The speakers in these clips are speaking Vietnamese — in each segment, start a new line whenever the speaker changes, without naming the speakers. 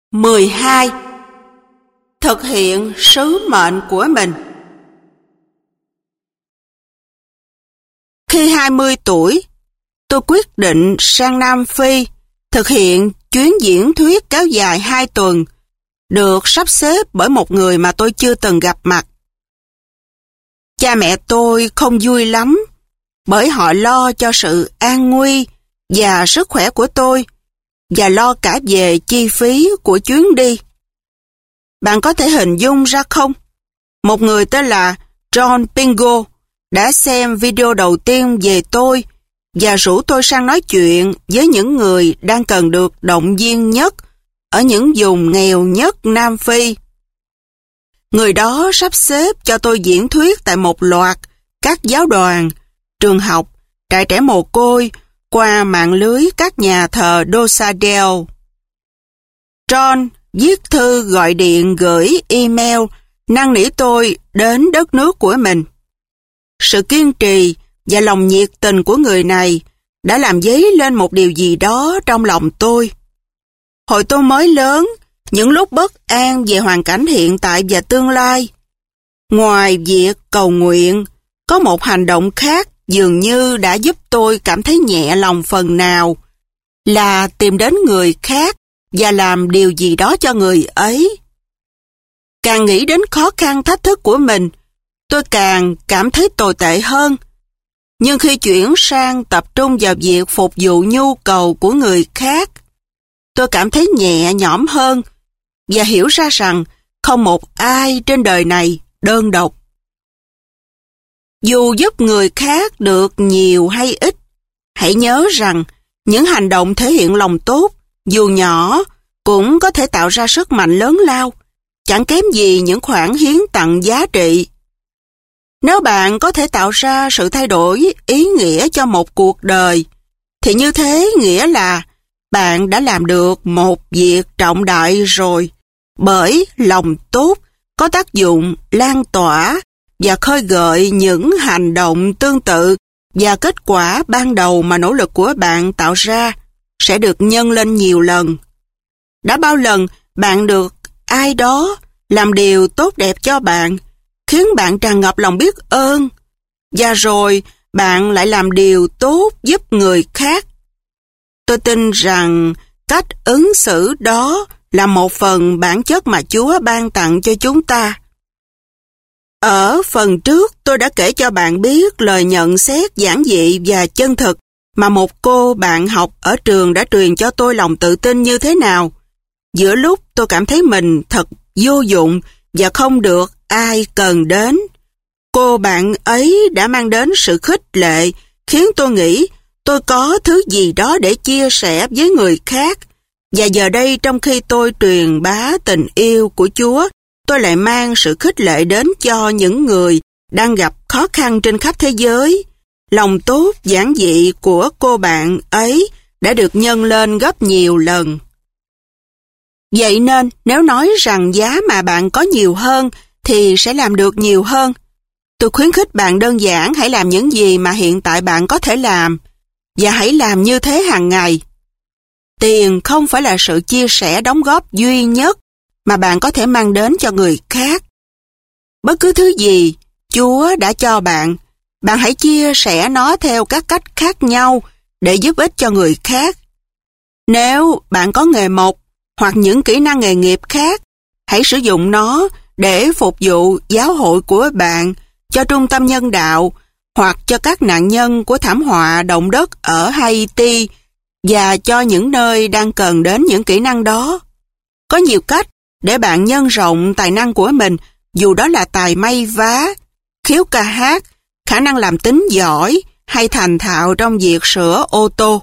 12. Thực hiện sứ mệnh của mình. Khi 20 tuổi, tôi quyết định sang Nam Phi thực hiện chuyến diễn thuyết kéo dài 2 tuần, được sắp xếp bởi một người mà tôi chưa từng gặp mặt. Cha mẹ tôi không vui lắm, bởi họ lo cho sự an nguy và sức khỏe của tôi, và lo cả về chi phí của chuyến đi. Bạn có thể hình dung ra không? Một người tên là John Pingo đã xem video đầu tiên về tôi và rủ tôi sang nói chuyện với những người đang cần được động viên nhất ở những vùng nghèo nhất Nam Phi. Người đó sắp xếp cho tôi diễn thuyết tại một loạt các giáo đoàn, trường học, trại trẻ mồ côi qua mạng lưới các nhà thờ Dosadel. John viết thư, gọi điện, gửi email năn nỉ tôi đến đất nước của mình. Sự kiên trì và lòng nhiệt tình của người này đã làm dấy lên một điều gì đó trong lòng tôi. Hồi tôi mới lớn, những lúc bất an về hoàn cảnh hiện tại và tương lai, ngoài việc cầu nguyện, có một hành động khác dường như đã giúp tôi cảm thấy nhẹ lòng phần nào, là tìm đến người khác và làm điều gì đó cho người ấy. Càng nghĩ đến khó khăn thách thức của mình, tôi càng cảm thấy tồi tệ hơn. Nhưng khi chuyển sang tập trung vào việc phục vụ nhu cầu của người khác, tôi cảm thấy nhẹ nhõm hơn và hiểu ra rằng không một ai trên đời này đơn độc. Dù giúp người khác được nhiều hay ít, hãy nhớ rằng những hành động thể hiện lòng tốt, dù nhỏ, cũng có thể tạo ra sức mạnh lớn lao, chẳng kém gì những khoản hiến tặng giá trị. Nếu bạn có thể tạo ra sự thay đổi ý nghĩa cho một cuộc đời, thì như thế nghĩa là bạn đã làm được một việc trọng đại rồi, bởi lòng tốt có tác dụng lan tỏa và khơi gợi những hành động tương tự, và kết quả ban đầu mà nỗ lực của bạn tạo ra sẽ được nhân lên nhiều lần. Đã bao lần bạn được ai đó làm điều tốt đẹp cho bạn, khiến bạn tràn ngập lòng biết ơn, và rồi bạn lại làm điều tốt giúp người khác. Tôi tin rằng cách ứng xử đó là một phần bản chất mà Chúa ban tặng cho chúng ta. Ở phần trước, tôi đã kể cho bạn biết lời nhận xét giản dị và chân thực mà một cô bạn học ở trường đã truyền cho tôi lòng tự tin như thế nào. Giữa lúc tôi cảm thấy mình thật vô dụng và không được ai cần đến, cô bạn ấy đã mang đến sự khích lệ, khiến tôi nghĩ tôi có thứ gì đó để chia sẻ với người khác. Và giờ đây, trong khi tôi truyền bá tình yêu của Chúa, tôi lại mang sự khích lệ đến cho những người đang gặp khó khăn trên khắp thế giới. Lòng tốt giản dị của cô bạn ấy đã được nhân lên gấp nhiều lần. Vậy nên, nếu nói rằng giá mà bạn có nhiều hơn thì sẽ làm được nhiều hơn, tôi khuyến khích bạn đơn giản hãy làm những gì mà hiện tại bạn có thể làm, và hãy làm như thế hàng ngày. Tiền không phải là sự chia sẻ đóng góp duy nhất mà bạn có thể mang đến cho người khác. Bất cứ thứ gì Chúa đã cho bạn, bạn hãy chia sẻ nó theo các cách khác nhau để giúp ích cho người khác. Nếu bạn có nghề mộc hoặc những kỹ năng nghề nghiệp khác, hãy sử dụng nó để phục vụ giáo hội của bạn, cho trung tâm nhân đạo hoặc cho các nạn nhân của thảm họa động đất ở Haiti, và cho những nơi đang cần đến những kỹ năng đó. Có nhiều cách để bạn nhân rộng tài năng của mình, dù đó là tài may vá, khiếu ca hát, khả năng làm tính giỏi hay thành thạo trong việc sửa ô tô.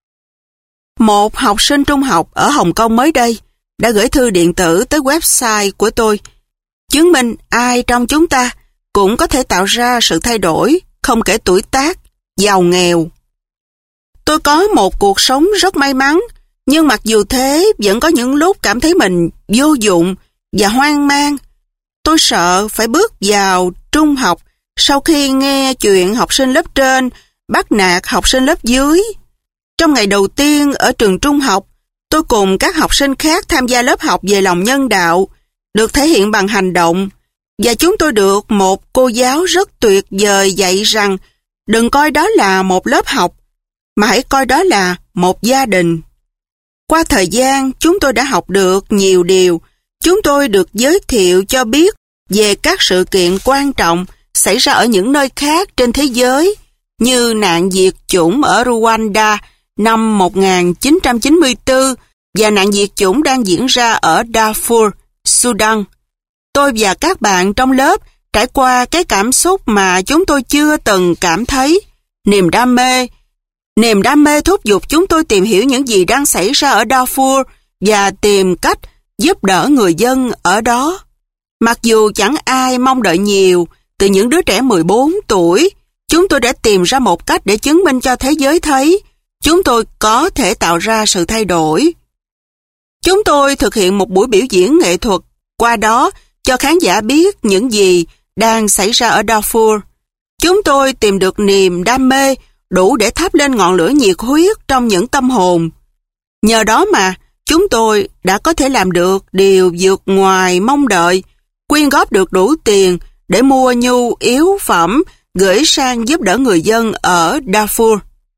Một học sinh trung học ở Hồng Kông mới đây đã gửi thư điện tử tới website của tôi, chứng minh ai trong chúng ta cũng có thể tạo ra sự thay đổi, không kể tuổi tác, giàu nghèo. Tôi có một cuộc sống rất may mắn, nhưng mặc dù thế, vẫn có những lúc cảm thấy mình vô dụng và hoang mang. Tôi sợ phải bước vào trung học sau khi nghe chuyện học sinh lớp trên bắt nạt học sinh lớp dưới. Trong ngày đầu tiên ở trường trung học, Tôi cùng các học sinh khác tham gia lớp học về lòng nhân đạo, được thể hiện bằng hành động, và chúng tôi được một cô giáo rất tuyệt vời dạy rằng đừng coi đó là một lớp học, mà hãy coi đó là một gia đình. Qua thời gian, chúng tôi đã học được nhiều điều. Chúng tôi được giới thiệu cho biết về các sự kiện quan trọng xảy ra ở những nơi khác trên thế giới, như nạn diệt chủng ở Rwanda năm 1994 và nạn diệt chủng đang diễn ra ở Darfur, Sudan. Tôi và các bạn trong lớp trải qua cái cảm xúc mà chúng tôi chưa từng cảm thấy, niềm đam mê. Niềm đam mê thúc giục chúng tôi tìm hiểu những gì đang xảy ra ở Darfur và tìm cách giúp đỡ người dân ở đó. Mặc dù chẳng ai mong đợi nhiều, từ những đứa trẻ 14 tuổi, chúng tôi đã tìm ra một cách để chứng minh cho thế giới thấy chúng tôi có thể tạo ra sự thay đổi. Chúng tôi thực hiện một buổi biểu diễn nghệ thuật, qua đó cho khán giả biết những gì đang xảy ra ở Darfur. Chúng tôi tìm được niềm đam mê đủ để thắp lên ngọn lửa nhiệt huyết trong những tâm hồn. Nhờ đó mà chúng tôi đã có thể làm được điều vượt ngoài mong đợi, quyên góp được đủ tiền để mua nhu yếu phẩm gửi sang giúp đỡ người dân ở Darfur.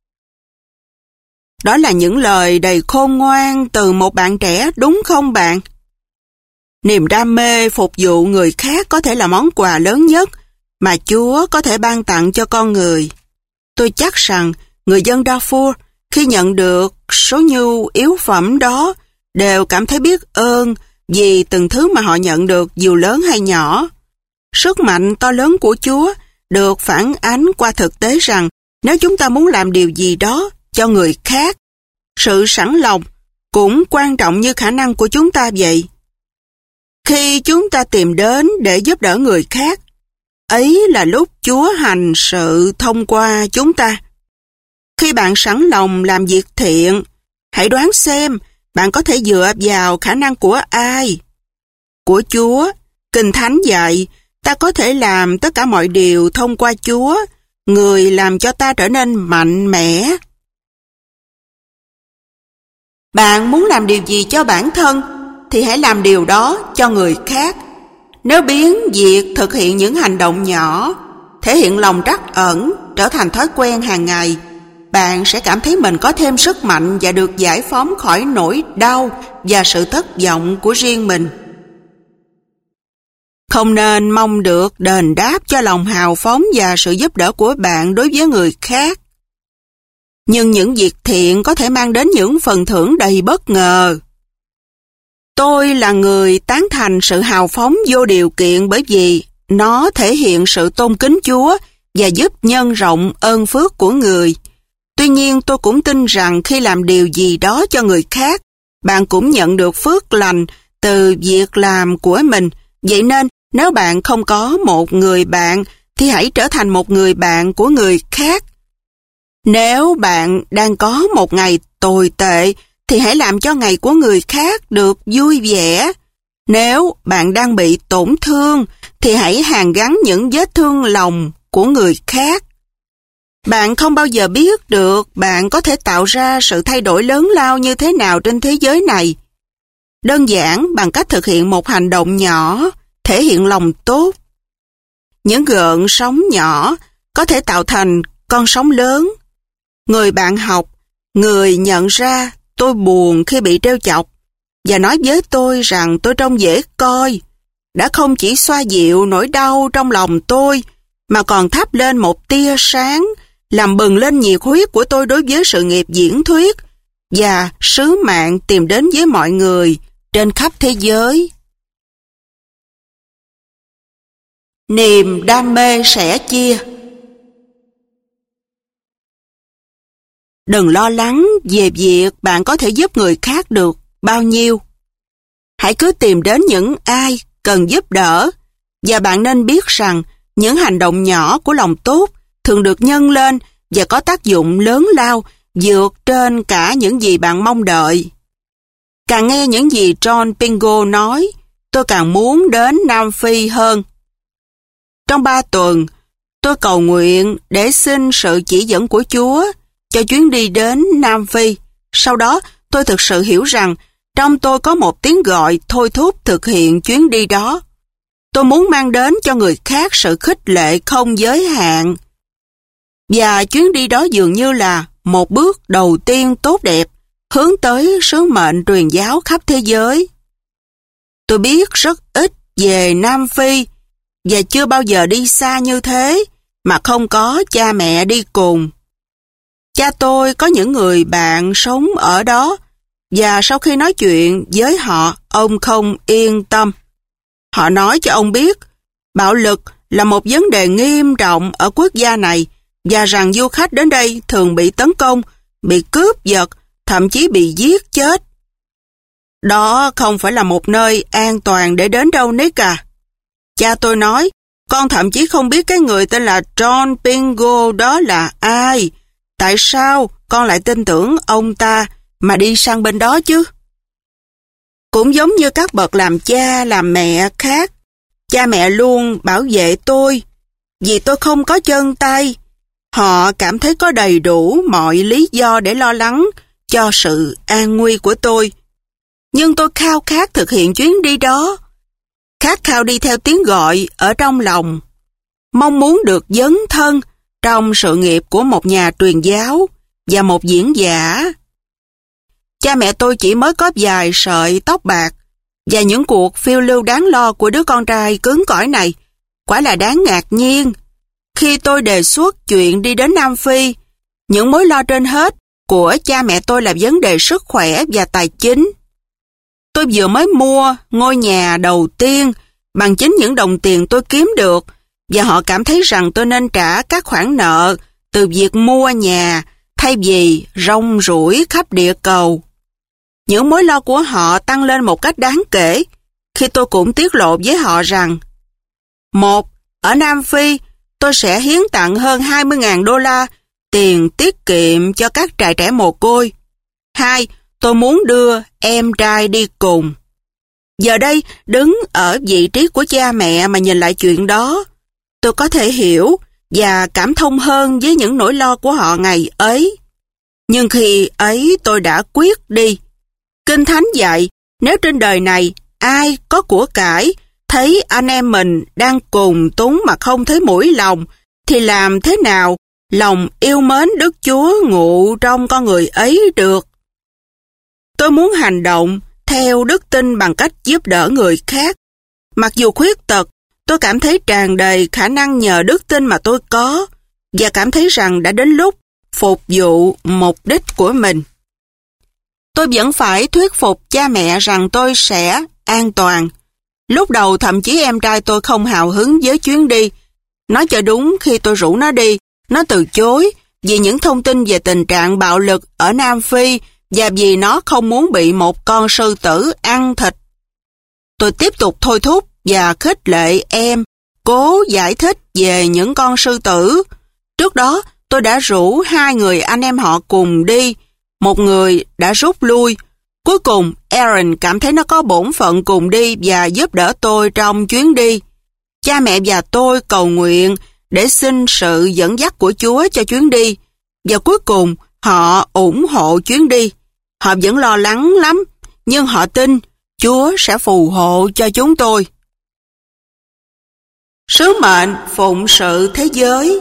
Đó là những lời đầy khôn ngoan từ một bạn trẻ, đúng không bạn? Niềm đam mê phục vụ người khác có thể là món quà lớn nhất mà Chúa có thể ban tặng cho con người. Tôi chắc rằng người dân Darfur khi nhận được số nhu yếu phẩm đó đều cảm thấy biết ơn vì từng thứ mà họ nhận được dù lớn hay nhỏ. Sức mạnh to lớn của Chúa được phản ánh qua thực tế rằng nếu chúng ta muốn làm điều gì đó cho người khác, sự sẵn lòng cũng quan trọng như khả năng của chúng ta vậy. Khi chúng ta tìm đến để giúp đỡ người khác, ấy là lúc Chúa hành sự thông qua chúng ta. Khi bạn sẵn lòng làm việc thiện, hãy đoán xem bạn có thể dựa vào khả năng của ai? Của Chúa. Kinh Thánh dạy, ta có thể làm tất cả mọi điều thông qua Chúa, người làm cho ta trở nên mạnh mẽ. Bạn muốn làm điều gì cho bản thân, thì hãy làm điều đó cho người khác. Nếu biến việc thực hiện những hành động nhỏ, thể hiện lòng trắc ẩn, trở thành thói quen hàng ngày, bạn sẽ cảm thấy mình có thêm sức mạnh và được giải phóng khỏi nỗi đau và sự thất vọng của riêng mình. Không nên mong được đền đáp cho lòng hào phóng và sự giúp đỡ của bạn đối với người khác. Nhưng những việc thiện có thể mang đến những phần thưởng đầy bất ngờ. Tôi là người tán thành sự hào phóng vô điều kiện bởi vì nó thể hiện sự tôn kính Chúa và giúp nhân rộng ơn phước của người. Tuy nhiên tôi cũng tin rằng khi làm điều gì đó cho người khác, bạn cũng nhận được phước lành từ việc làm của mình. Vậy nên nếu bạn không có một người bạn thì hãy trở thành một người bạn của người khác. Nếu bạn đang có một ngày tồi tệ thì hãy làm cho ngày của người khác được vui vẻ. Nếu bạn đang bị tổn thương thì hãy hàn gắn những vết thương lòng của người khác. Bạn không bao giờ biết được bạn có thể tạo ra sự thay đổi lớn lao như thế nào trên thế giới này. Đơn giản bằng cách thực hiện một hành động nhỏ, thể hiện lòng tốt. Những gợn sóng nhỏ có thể tạo thành con sóng lớn. Người bạn học, người nhận ra tôi buồn khi bị trêu chọc và nói với tôi rằng tôi trông dễ coi, đã không chỉ xoa dịu nỗi đau trong lòng tôi mà còn thắp lên một tia sáng, làm bừng lên nhiệt huyết của tôi đối với sự nghiệp diễn thuyết và sứ mạng tìm đến với mọi người trên khắp thế giới. Niềm đam mê sẻ chia. Đừng lo lắng về việc bạn có thể giúp người khác được bao nhiêu. Hãy cứ tìm đến những ai cần giúp đỡ, và bạn nên biết rằng những hành động nhỏ của lòng tốt thường được nhân lên và có tác dụng lớn lao vượt trên cả những gì bạn mong đợi. Càng nghe những gì John Pingo nói, tôi càng muốn đến Nam Phi hơn. Trong 3 tuần, tôi cầu nguyện để xin sự chỉ dẫn của Chúa cho chuyến đi đến Nam Phi. Sau đó, tôi thực sự hiểu rằng trong tôi có một tiếng gọi thôi thúc thực hiện chuyến đi đó. Tôi muốn mang đến cho người khác sự khích lệ không giới hạn. Và chuyến đi đó dường như là một bước đầu tiên tốt đẹp hướng tới sứ mệnh truyền giáo khắp thế giới. Tôi biết rất ít về Nam Phi và chưa bao giờ đi xa như thế mà không có cha mẹ đi cùng. Cha tôi có những người bạn sống ở đó và sau khi nói chuyện với họ, ông không yên tâm. Họ nói cho ông biết bạo lực là một vấn đề nghiêm trọng ở quốc gia này và rằng du khách đến đây thường bị tấn công, bị cướp giật, thậm chí bị giết chết. Đó không phải là một nơi an toàn để đến đâu Nick à. Cha tôi nói, con thậm chí không biết cái người tên là John Pingo đó là ai. Tại sao con lại tin tưởng ông ta mà đi sang bên đó chứ? Cũng giống như các bậc làm cha, làm mẹ khác, cha mẹ luôn bảo vệ tôi vì tôi không có chân tay. Họ cảm thấy có đầy đủ mọi lý do để lo lắng cho sự an nguy của tôi. Nhưng tôi khao khát thực hiện chuyến đi đó, khát khao đi theo tiếng gọi ở trong lòng, mong muốn được dấn thân trong sự nghiệp của một nhà truyền giáo và một diễn giả. Cha mẹ tôi chỉ mới có vài sợi tóc bạc và những cuộc phiêu lưu đáng lo của đứa con trai cứng cỏi này quả là đáng ngạc nhiên. Khi tôi đề xuất chuyện đi đến Nam Phi, những mối lo trên hết của cha mẹ tôi là vấn đề sức khỏe và tài chính. Tôi vừa mới mua ngôi nhà đầu tiên bằng chính những đồng tiền tôi kiếm được và họ cảm thấy rằng tôi nên trả các khoản nợ từ việc mua nhà thay vì rong ruổi khắp địa cầu. Những mối lo của họ tăng lên một cách đáng kể khi tôi cũng tiết lộ với họ rằng: một, ở Nam Phi, tôi sẽ hiến tặng hơn 20.000 đô la tiền tiết kiệm cho các trại trẻ mồ côi. 2, tôi muốn đưa em trai đi cùng. Giờ đây, đứng ở vị trí của cha mẹ mà nhìn lại chuyện đó, tôi có thể hiểu và cảm thông hơn với những nỗi lo của họ ngày ấy. Nhưng khi ấy tôi đã quyết đi. Kinh Thánh dạy, nếu trên đời này ai có của cải, thấy anh em mình đang cùng túng mà không thấy mũi lòng, thì làm thế nào lòng yêu mến Đức Chúa ngụ trong con người ấy được? Tôi muốn hành động theo đức tin bằng cách giúp đỡ người khác. Mặc dù khuyết tật, tôi cảm thấy tràn đầy khả năng nhờ đức tin mà tôi có và cảm thấy rằng đã đến lúc phục vụ mục đích của mình. Tôi vẫn phải thuyết phục cha mẹ rằng tôi sẽ an toàn. Lúc đầu thậm chí em trai tôi không hào hứng với chuyến đi. Nói cho đúng, khi tôi rủ nó đi, nó từ chối vì những thông tin về tình trạng bạo lực ở Nam Phi và vì nó không muốn bị một con sư tử ăn thịt. Tôi tiếp tục thôi thúc và khích lệ em cố giải thích về những con sư tử. Trước đó, tôi đã rủ 2 người anh em họ cùng đi. Một người đã rút lui. Cuối cùng, Aaron cảm thấy nó có bổn phận cùng đi và giúp đỡ tôi trong chuyến đi. Cha mẹ và tôi cầu nguyện để xin sự dẫn dắt của Chúa cho chuyến đi. Và cuối cùng, họ ủng hộ chuyến đi. Họ vẫn lo lắng lắm, nhưng họ tin Chúa sẽ phù hộ cho chúng tôi. Sứ mệnh phụng sự thế giới.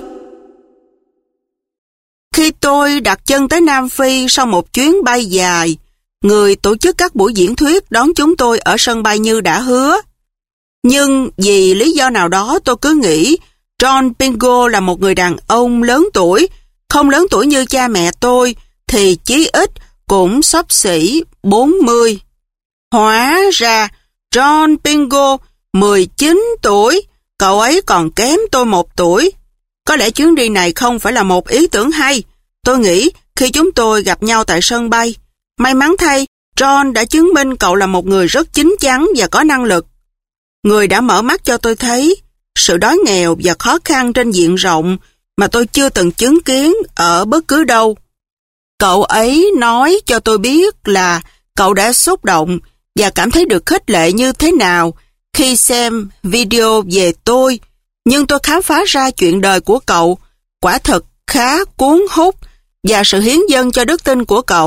Khi tôi đặt chân tới Nam Phi sau một chuyến bay dài, người tổ chức các buổi diễn thuyết đón chúng tôi ở sân bay như đã hứa. Nhưng vì lý do nào đó tôi cứ nghĩ John Pingo là một người đàn ông lớn tuổi, không lớn tuổi như cha mẹ tôi, thì chí ít cũng xấp xỉ 40. Hóa ra John Pingo 19 tuổi, cậu ấy còn kém tôi 1 tuổi. Có lẽ chuyến đi này không phải là một ý tưởng hay. Tôi nghĩ khi chúng tôi gặp nhau tại sân bay, may mắn thay, John đã chứng minh cậu là một người rất chín chắn và có năng lực. Người đã mở mắt cho tôi thấy sự đói nghèo và khó khăn trên diện rộng mà tôi chưa từng chứng kiến ở bất cứ đâu. Cậu ấy nói cho tôi biết là cậu đã xúc động và cảm thấy được khích lệ như thế nào khi xem video về tôi, nhưng tôi khám phá ra chuyện đời của cậu quả thật khá cuốn hút và sự hiến dâng cho đức tin của cậu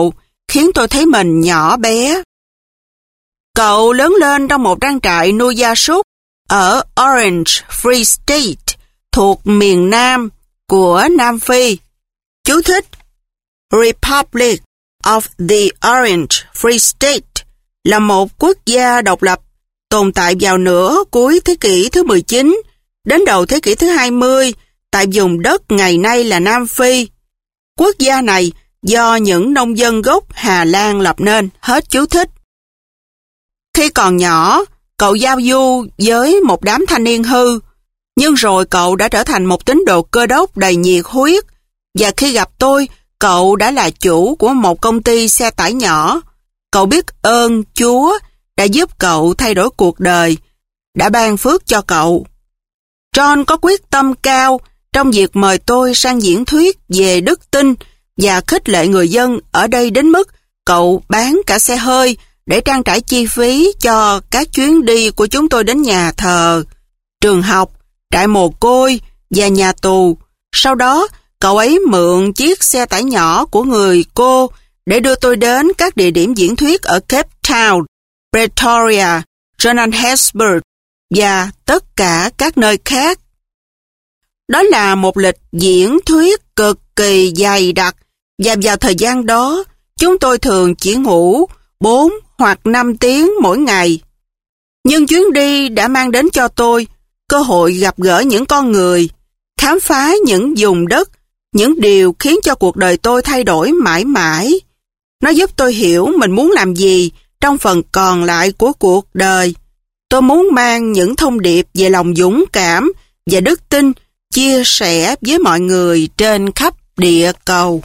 khiến tôi thấy mình nhỏ bé. Cậu lớn lên trong một trang trại nuôi gia súc ở Orange Free State thuộc miền Nam của Nam Phi. Chú thích: Republic of the Orange Free State là một quốc gia độc lập tồn tại vào nửa cuối thế kỷ thứ 19 đến đầu thế kỷ thứ 20 tại vùng đất ngày nay là Nam Phi. Quốc gia này do những nông dân gốc Hà Lan lập nên. Hết chú thích. Khi còn nhỏ, cậu giao du với một đám thanh niên hư, nhưng rồi cậu đã trở thành một tín đồ Cơ Đốc đầy nhiệt huyết, và khi gặp tôi, cậu đã là chủ của một công ty xe tải nhỏ. Cậu biết ơn Chúa đã giúp cậu thay đổi cuộc đời, đã ban phước cho cậu. John có quyết tâm cao trong việc mời tôi sang diễn thuyết về đức tin và khích lệ người dân ở đây đến mức cậu bán cả xe hơi để trang trải chi phí cho các chuyến đi của chúng tôi đến nhà thờ, trường học, trại mồ côi và nhà tù. Sau đó, cậu ấy mượn chiếc xe tải nhỏ của người cô để đưa tôi đến các địa điểm diễn thuyết ở Cape Town, Pretoria, Johannesburg và tất cả các nơi khác. Đó là một lịch diễn thuyết cực kỳ dày đặc, và vào thời gian đó, chúng tôi thường chỉ ngủ 4 hoặc 5 tiếng mỗi ngày. Nhưng chuyến đi đã mang đến cho tôi cơ hội gặp gỡ những con người, khám phá những vùng đất, những điều khiến cho cuộc đời tôi thay đổi mãi mãi. Nó giúp tôi hiểu mình muốn làm gì trong phần còn lại của cuộc đời. Tôi muốn mang những thông điệp về lòng dũng cảm và đức tin chia sẻ với mọi người trên khắp địa cầu.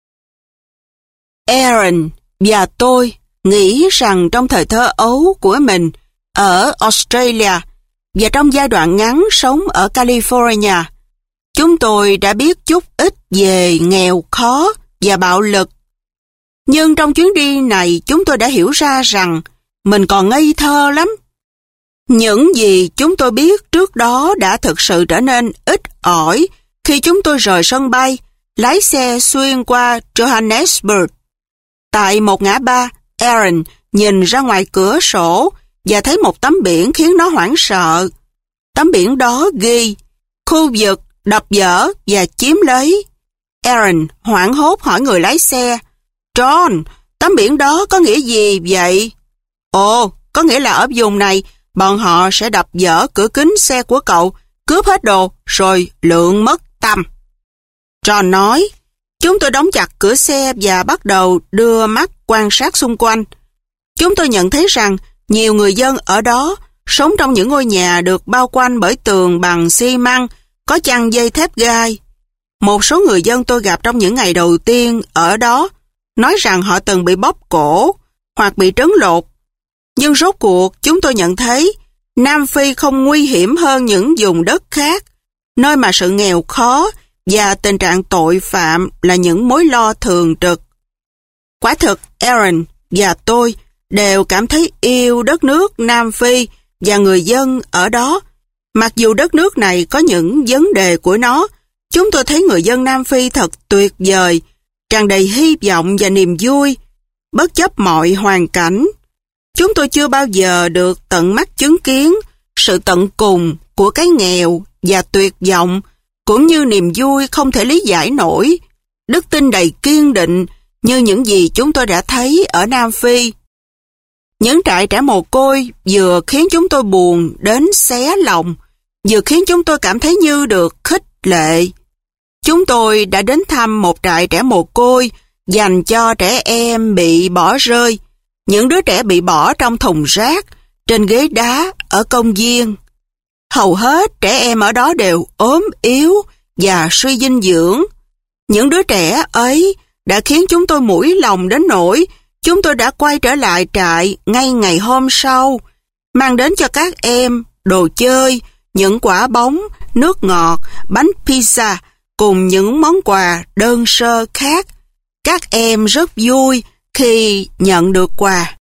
Aaron và tôi nghĩ rằng trong thời thơ ấu của mình ở Australia và trong giai đoạn ngắn sống ở California, chúng tôi đã biết chút ít về nghèo khó và bạo lực. Nhưng trong chuyến đi này chúng tôi đã hiểu ra rằng mình còn ngây thơ lắm. Những gì chúng tôi biết trước đó đã thực sự trở nên ít ỏi khi chúng tôi rời sân bay, lái xe xuyên qua Johannesburg. Tại một ngã ba, Aaron nhìn ra ngoài cửa sổ và thấy một tấm biển khiến nó hoảng sợ. Tấm biển đó ghi khu vực đập dỡ và chiếm lấy. Aaron hoảng hốt hỏi người lái xe: John, tấm biển đó có nghĩa gì vậy? Ồ, có nghĩa là ở vùng này, bọn họ sẽ đập dỡ cửa kính xe của cậu, cướp hết đồ, rồi lượn mất tăm. John nói. Chúng tôi đóng chặt cửa xe và bắt đầu đưa mắt quan sát xung quanh. Chúng tôi nhận thấy rằng nhiều người dân ở đó sống trong những ngôi nhà được bao quanh bởi tường bằng xi măng, có chằng dây thép gai. Một số người dân tôi gặp trong những ngày đầu tiên ở đó nói rằng họ từng bị bóp cổ hoặc bị trấn lột. Nhưng rốt cuộc chúng tôi nhận thấy Nam Phi không nguy hiểm hơn những vùng đất khác, nơi mà sự nghèo khó và tình trạng tội phạm là những mối lo thường trực. Quả thực, Aaron và tôi đều cảm thấy yêu đất nước Nam Phi và người dân ở đó. Mặc dù đất nước này có những vấn đề của nó, chúng tôi thấy người dân Nam Phi thật tuyệt vời, tràn đầy hy vọng và niềm vui, bất chấp mọi hoàn cảnh. Chúng tôi chưa bao giờ được tận mắt chứng kiến sự tận cùng của cái nghèo và tuyệt vọng, cũng như niềm vui không thể lý giải nổi, đức tin đầy kiên định như những gì chúng tôi đã thấy ở Nam Phi. Những trại trẻ mồ côi vừa khiến chúng tôi buồn đến xé lòng, vừa khiến chúng tôi cảm thấy như được khích lệ. Chúng tôi đã đến thăm một trại trẻ mồ côi dành cho trẻ em bị bỏ rơi, những đứa trẻ bị bỏ trong thùng rác, trên ghế đá ở công viên. Hầu hết trẻ em ở đó đều ốm yếu và suy dinh dưỡng. Những đứa trẻ ấy đã khiến chúng tôi mũi lòng đến nỗi chúng tôi đã quay trở lại trại ngay ngày hôm sau, mang đến cho các em đồ chơi, những quả bóng, nước ngọt, bánh pizza cùng những món quà đơn sơ khác. Các em rất vui khi nhận được quà.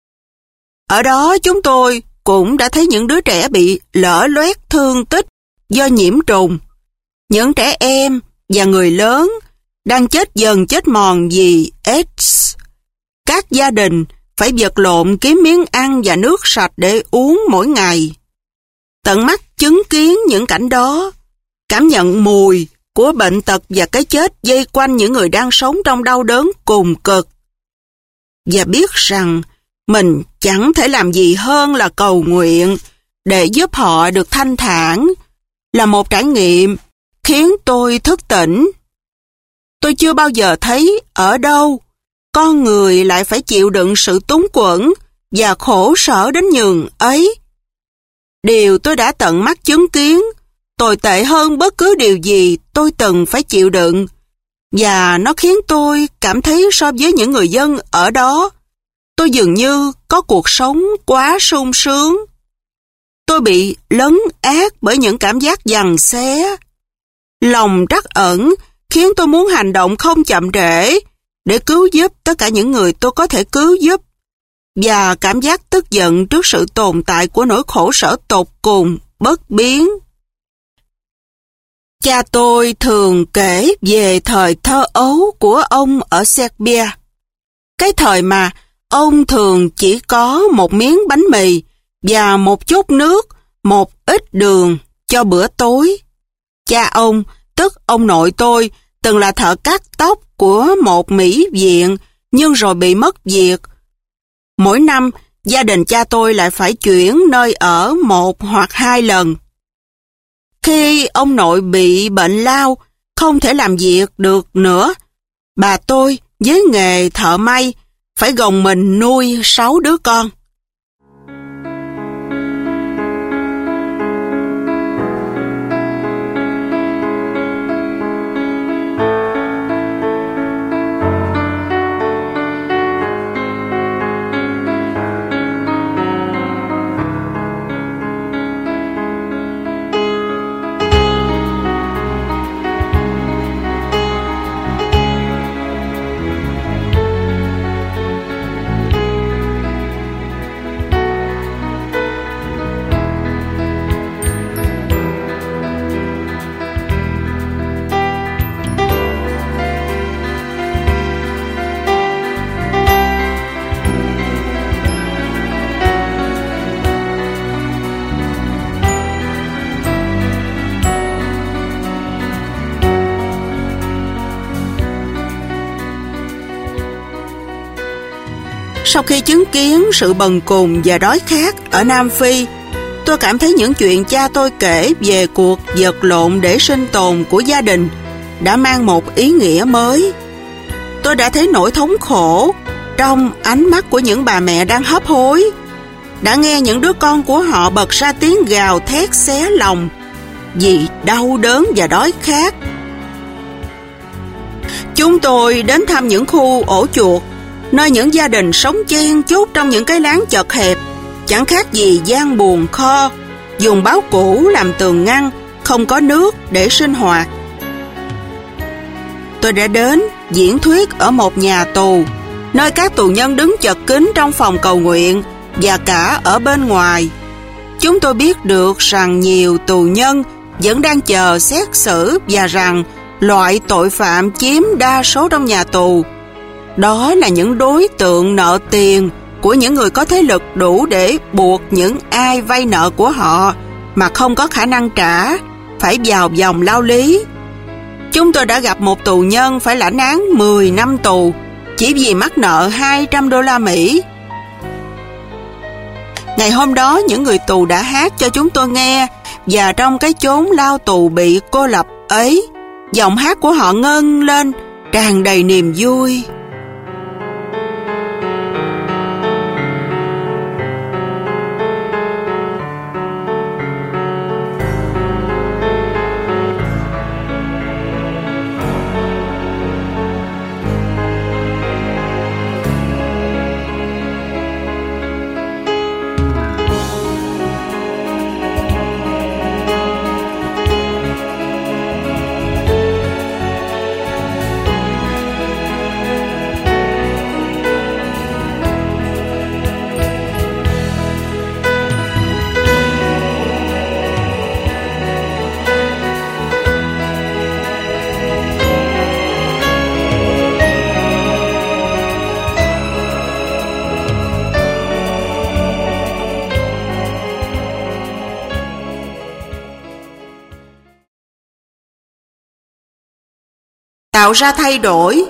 Ở đó chúng tôi cũng đã thấy những đứa trẻ bị lở loét thương tích do nhiễm trùng. Những trẻ em và người lớn đang chết dần chết mòn vì AIDS. Các gia đình phải vật lộn kiếm miếng ăn và nước sạch để uống mỗi ngày. Tận mắt chứng kiến những cảnh đó, cảm nhận mùi của bệnh tật và cái chết dây quanh những người đang sống trong đau đớn cùng cực. Và biết rằng mình chẳng thể làm gì hơn là cầu nguyện để giúp họ được thanh thản, là một trải nghiệm khiến tôi thức tỉnh. Tôi chưa bao giờ thấy ở đâu con người lại phải chịu đựng sự túng quẫn và khổ sở đến nhường ấy. Điều tôi đã tận mắt chứng kiến tồi tệ hơn bất cứ điều gì tôi từng phải chịu đựng, và nó khiến tôi cảm thấy so với những người dân ở đó, tôi dường như có cuộc sống quá sung sướng. Tôi bị lấn át bởi những cảm giác giằng xé. Lòng trắc ẩn khiến tôi muốn hành động không chậm trễ để cứu giúp tất cả những người tôi có thể cứu giúp, và cảm giác tức giận trước sự tồn tại của nỗi khổ sở tột cùng, bất biến. Cha tôi thường kể về thời thơ ấu của ông ở Serbia. Cái thời mà ông thường chỉ có một miếng bánh mì và một chút nước, một ít đường cho bữa tối. Cha ông, tức ông nội tôi, từng là thợ cắt tóc của một mỹ viện, nhưng rồi bị mất việc. Mỗi năm, gia đình cha tôi lại phải chuyển nơi ở 1 hoặc 2 lần. Khi ông nội bị bệnh lao, không thể làm việc được nữa, bà tôi với nghề thợ may phải gồng mình nuôi 6 đứa con. Sau khi chứng kiến sự bần cùng và đói khát ở Nam Phi, tôi cảm thấy những chuyện cha tôi kể về cuộc vật lộn để sinh tồn của gia đình đã mang một ý nghĩa mới. Tôi đã thấy nỗi thống khổ trong ánh mắt của những bà mẹ đang hấp hối, đã nghe những đứa con của họ bật ra tiếng gào thét xé lòng vì đau đớn và đói khát. Chúng tôi đến thăm những khu ổ chuột, nơi những gia đình sống chen chúc trong những cái lán chật hẹp, chẳng khác gì gian buồng kho, dùng báo cũ làm tường ngăn, không có nước để sinh hoạt. Tôi đã đến diễn thuyết ở một nhà tù, nơi các tù nhân đứng chật kín trong phòng cầu nguyện và cả ở bên ngoài. Chúng tôi biết được rằng nhiều tù nhân vẫn đang chờ xét xử và rằng loại tội phạm chiếm đa số trong nhà tù đó là những đối tượng nợ tiền của những người có thế lực đủ để buộc những ai vay nợ của họ mà không có khả năng trả phải vào vòng lao lý. Chúng tôi đã gặp một tù nhân phải lãnh án 10 năm tù chỉ vì mắc nợ 200 đô la Mỹ. Ngày hôm đó, những người tù đã hát cho chúng tôi nghe, và trong cái chốn lao tù bị cô lập ấy, giọng hát của họ ngân lên tràn đầy niềm vui. tạo ra thay đổi.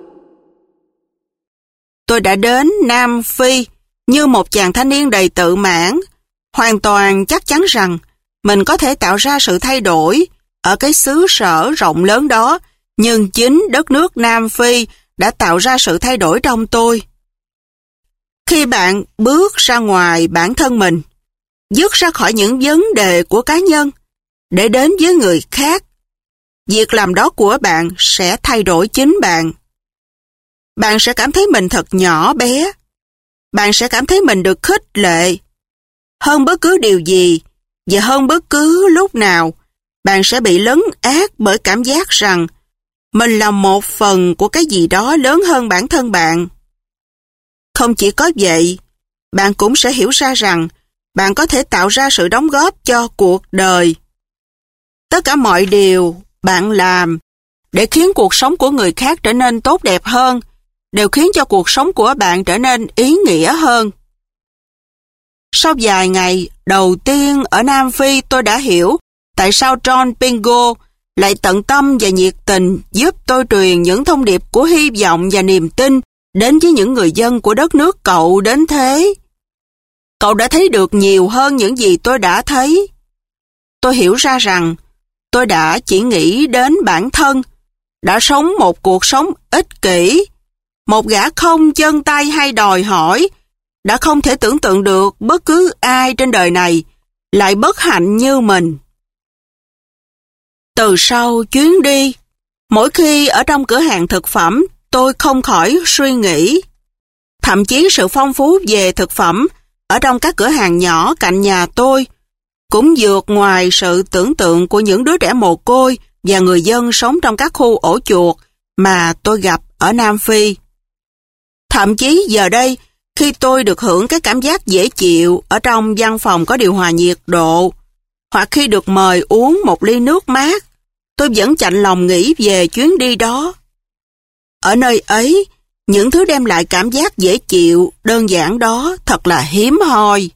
Tôi đã đến Nam Phi như một chàng thanh niên đầy tự mãn, hoàn toàn chắc chắn rằng mình có thể tạo ra sự thay đổi ở cái xứ sở rộng lớn đó, nhưng chính đất nước Nam Phi đã tạo ra sự thay đổi trong tôi. Khi bạn bước ra ngoài bản thân mình, dứt ra khỏi những vấn đề của cá nhân để đến với người khác, việc làm đó của bạn sẽ thay đổi chính bạn. Bạn sẽ cảm thấy mình thật nhỏ bé. Bạn sẽ cảm thấy mình được khích lệ. Hơn bất cứ điều gì và hơn bất cứ lúc nào, bạn sẽ bị lấn át bởi cảm giác rằng mình là một phần của cái gì đó lớn hơn bản thân bạn. Không chỉ có vậy, bạn cũng sẽ hiểu ra rằng bạn có thể tạo ra sự đóng góp cho cuộc đời. Tất cả mọi điều bạn làm để khiến cuộc sống của người khác trở nên tốt đẹp hơn đều khiến cho cuộc sống của bạn trở nên ý nghĩa hơn. Sau vài ngày đầu tiên ở Nam Phi, tôi đã hiểu tại sao John Pingo lại tận tâm và nhiệt tình giúp tôi truyền những thông điệp của hy vọng và niềm tin đến với những người dân của đất nước cậu đến thế. Cậu đã thấy được nhiều hơn những gì tôi đã thấy. Tôi hiểu ra rằng tôi đã chỉ nghĩ đến bản thân, đã sống một cuộc sống ích kỷ, một gã không chân tay hay đòi hỏi, đã không thể tưởng tượng được bất cứ ai trên đời này lại bất hạnh như mình. Từ sau chuyến đi, mỗi khi ở trong cửa hàng thực phẩm, tôi không khỏi suy nghĩ. Thậm chí sự phong phú về thực phẩm ở trong các cửa hàng nhỏ cạnh nhà tôi cũng vượt ngoài sự tưởng tượng của những đứa trẻ mồ côi và người dân sống trong các khu ổ chuột mà tôi gặp ở Nam Phi. Thậm chí giờ đây, khi tôi được hưởng cái cảm giác dễ chịu ở trong văn phòng có điều hòa nhiệt độ, hoặc khi được mời uống một ly nước mát, tôi vẫn chạnh lòng nghĩ về chuyến đi đó. Ở nơi ấy, những thứ đem lại cảm giác dễ chịu, đơn giản đó thật là hiếm hoi.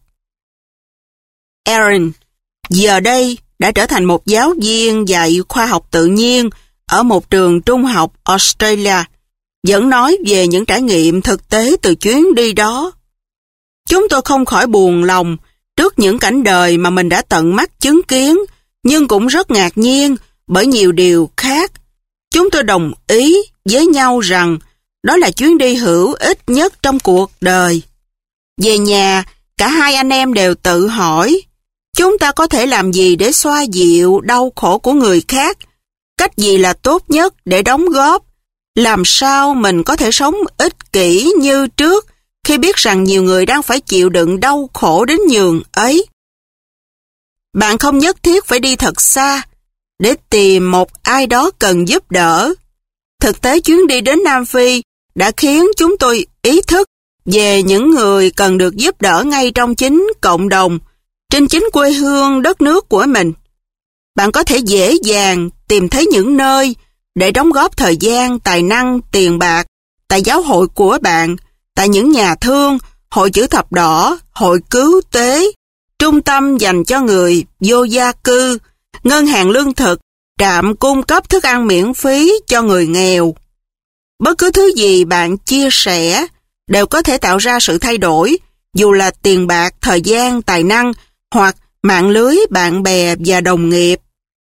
Aaron, giờ đây đã trở thành một giáo viên dạy khoa học tự nhiên ở một trường trung học Australia, vẫn nói về những trải nghiệm thực tế từ chuyến đi đó. Chúng tôi không khỏi buồn lòng trước những cảnh đời mà mình đã tận mắt chứng kiến, nhưng cũng rất ngạc nhiên bởi nhiều điều khác. Chúng tôi đồng ý với nhau rằng đó là chuyến đi hữu ích nhất trong cuộc đời. Về nhà, cả hai anh em đều tự hỏi, chúng ta có thể làm gì để xoa dịu đau khổ của người khác? Cách gì là tốt nhất để đóng góp? Làm sao mình có thể sống ích kỷ như trước khi biết rằng nhiều người đang phải chịu đựng đau khổ đến nhường ấy? Bạn không nhất thiết phải đi thật xa để tìm một ai đó cần giúp đỡ. Thực tế chuyến đi đến Nam Phi đã khiến chúng tôi ý thức về những người cần được giúp đỡ ngay trong chính cộng đồng, trên chính quê hương đất nước của mình. Bạn có thể dễ dàng tìm thấy những nơi để đóng góp thời gian, tài năng, tiền bạc, tại giáo hội của bạn, tại những nhà thương, hội chữ thập đỏ, hội cứu tế, trung tâm dành cho người vô gia cư, ngân hàng lương thực, trạm cung cấp thức ăn miễn phí cho người nghèo. Bất cứ thứ gì bạn chia sẻ đều có thể tạo ra sự thay đổi, dù là tiền bạc, thời gian, tài năng hoặc mạng lưới bạn bè và đồng nghiệp.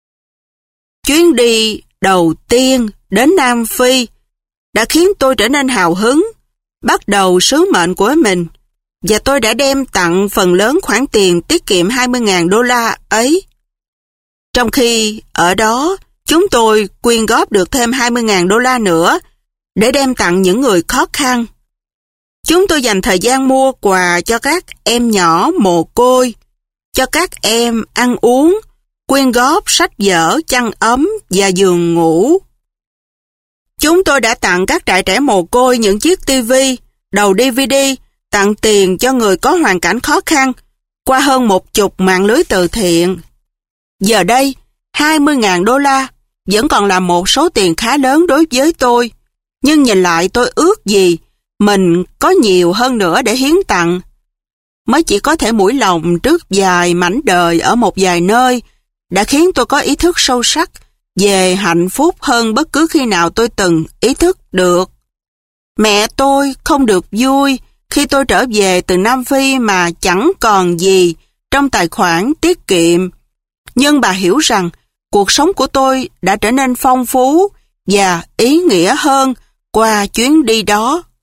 Chuyến đi đầu tiên đến Nam Phi đã khiến tôi trở nên hào hứng, bắt đầu sứ mệnh của mình, và tôi đã đem tặng phần lớn khoản tiền tiết kiệm $20,000 ấy. Trong khi ở đó, chúng tôi quyên góp được thêm $20,000 nữa để đem tặng những người khó khăn. Chúng tôi dành thời gian mua quà cho các em nhỏ mồ côi, cho các em ăn uống, quyên góp sách vở, chăn ấm và giường ngủ. Chúng tôi đã tặng các trại trẻ mồ côi những chiếc TV, đầu DVD, tặng tiền cho người có hoàn cảnh khó khăn qua hơn 10 mạng lưới từ thiện. Giờ đây, $20,000 vẫn còn là một số tiền khá lớn đối với tôi, nhưng nhìn lại tôi ước gì mình có nhiều hơn nữa để hiến tặng. Mới chỉ có thể mũi lòng trước vài mảnh đời ở một vài nơi đã khiến tôi có ý thức sâu sắc về hạnh phúc hơn bất cứ khi nào tôi từng ý thức được. Mẹ tôi không được vui khi tôi trở về từ Nam Phi mà chẳng còn gì trong tài khoản tiết kiệm. Nhưng bà hiểu rằng cuộc sống của tôi đã trở nên phong phú và ý nghĩa hơn qua chuyến đi đó.